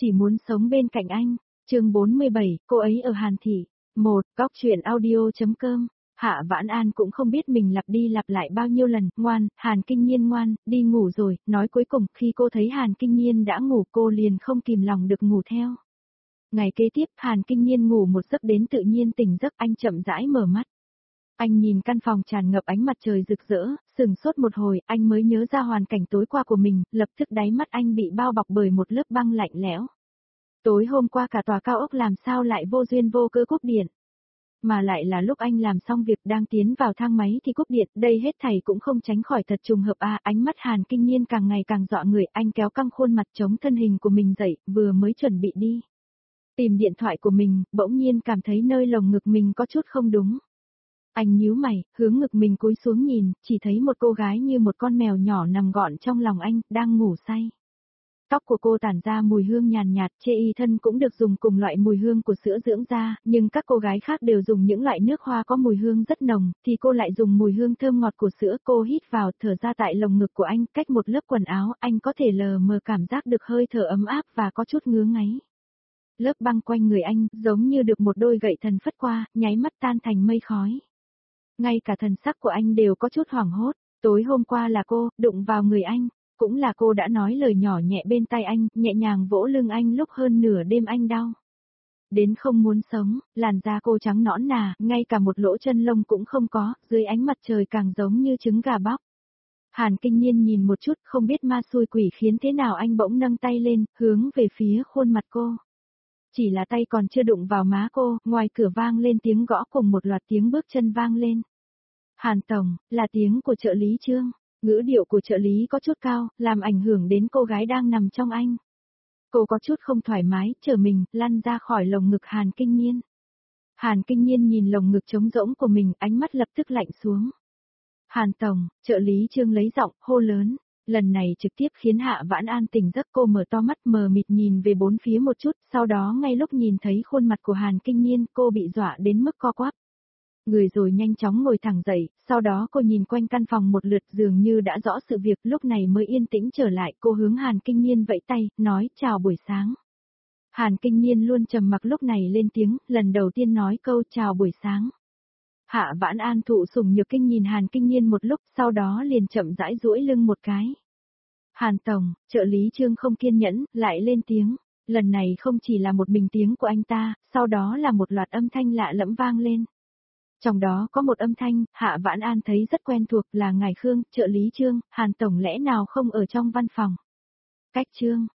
Chỉ muốn sống bên cạnh anh. Chương 47, cô ấy ở Hàn Thị. Góc truyện audio.com. Hạ Vãn An cũng không biết mình lặp đi lặp lại bao nhiêu lần, ngoan, Hàn Kinh Nhiên ngoan, đi ngủ rồi, nói cuối cùng, khi cô thấy Hàn Kinh Nhiên đã ngủ cô liền không kìm lòng được ngủ theo. Ngày kế tiếp, Hàn Kinh Nhiên ngủ một giấc đến tự nhiên tỉnh giấc, anh chậm rãi mở mắt. Anh nhìn căn phòng tràn ngập ánh mặt trời rực rỡ, sừng sốt một hồi, anh mới nhớ ra hoàn cảnh tối qua của mình, lập tức đáy mắt anh bị bao bọc bởi một lớp băng lạnh lẽo. Tối hôm qua cả tòa cao ốc làm sao lại vô duyên vô cớ cúp điện. Mà lại là lúc anh làm xong việc đang tiến vào thang máy thì cúp điện, đây hết thảy cũng không tránh khỏi thật trùng hợp ánh mắt Hàn Kinh Nhiên càng ngày càng dọa người, anh kéo căng khuôn mặt chống thân hình của mình dậy, vừa mới chuẩn bị đi. Tìm điện thoại của mình, bỗng nhiên cảm thấy nơi lồng ngực mình có chút không đúng. Anh nhíu mày, hướng ngực mình cúi xuống nhìn, chỉ thấy một cô gái như một con mèo nhỏ nằm gọn trong lòng anh, đang ngủ say. Tóc của cô tản ra mùi hương nhàn nhạt, chê y thân cũng được dùng cùng loại mùi hương của sữa dưỡng da, nhưng các cô gái khác đều dùng những loại nước hoa có mùi hương rất nồng, thì cô lại dùng mùi hương thơm ngọt của sữa. Cô hít vào, thở ra tại lồng ngực của anh, cách một lớp quần áo, anh có thể lờ mờ cảm giác được hơi thở ấm áp và có chút ngứa ngáy. Lớp băng quanh người anh, giống như được một đôi gậy thần phất qua, nháy mắt tan thành mây khói. Ngay cả thần sắc của anh đều có chút hoảng hốt, tối hôm qua là cô, đụng vào người anh. Cũng là cô đã nói lời nhỏ nhẹ bên tai anh, nhẹ nhàng vỗ lưng anh lúc hơn nửa đêm anh đau. Đến không muốn sống, làn da cô trắng nõn nà, ngay cả một lỗ chân lông cũng không có, dưới ánh mặt trời càng giống như trứng gà bóc. Hàn Kinh Nhiên nhìn một chút, không biết ma xui quỷ khiến thế nào anh bỗng nâng tay lên, hướng về phía khuôn mặt cô. Chỉ là tay còn chưa đụng vào má cô, ngoài cửa vang lên tiếng gõ cùng một loạt tiếng bước chân vang lên. Hàn Tổng, là tiếng của trợ lý Trương. Ngữ điệu của trợ lý có chút cao, làm ảnh hưởng đến cô gái đang nằm trong anh. Cô có chút không thoải mái, trở mình, lăn ra khỏi lồng ngực Hàn Kinh Nhiên. Hàn Kinh Nhiên nhìn lồng ngực trống rỗng của mình, ánh mắt lập tức lạnh xuống. Hàn Tổng, trợ lý Trương lấy giọng, hô lớn. Lần này trực tiếp khiến Hạ Vãn An tỉnh giấc, cô mở to mắt mờ mịt nhìn về bốn phía một chút, sau đó ngay lúc nhìn thấy khuôn mặt của Hàn Kinh Nhiên, cô bị dọa đến mức co quắp. Người rồi nhanh chóng ngồi thẳng dậy, sau đó cô nhìn quanh căn phòng một lượt dường như đã rõ sự việc, lúc này mới yên tĩnh trở lại. Cô hướng Hàn Kinh Nhiên vẫy tay, nói chào buổi sáng. Hàn Kinh Nhiên luôn trầm mặc lúc này lên tiếng, lần đầu tiên nói câu chào buổi sáng. Hạ Vãn An thụ sủng nhược kinh nhìn Hàn Kinh Nhiên một lúc, sau đó liền chậm rãi duỗi lưng một cái. Hàn Tổng, trợ lý Trương không kiên nhẫn, lại lên tiếng. Lần này không chỉ là một mình tiếng của anh ta, sau đó là một loạt âm thanh lạ lẫm vang lên. Trong đó có một âm thanh, Hạ Vãn An thấy rất quen thuộc, là ngài Khương, trợ lý Trương. Hàn Tổng lẽ nào không ở trong văn phòng. Cách Trương,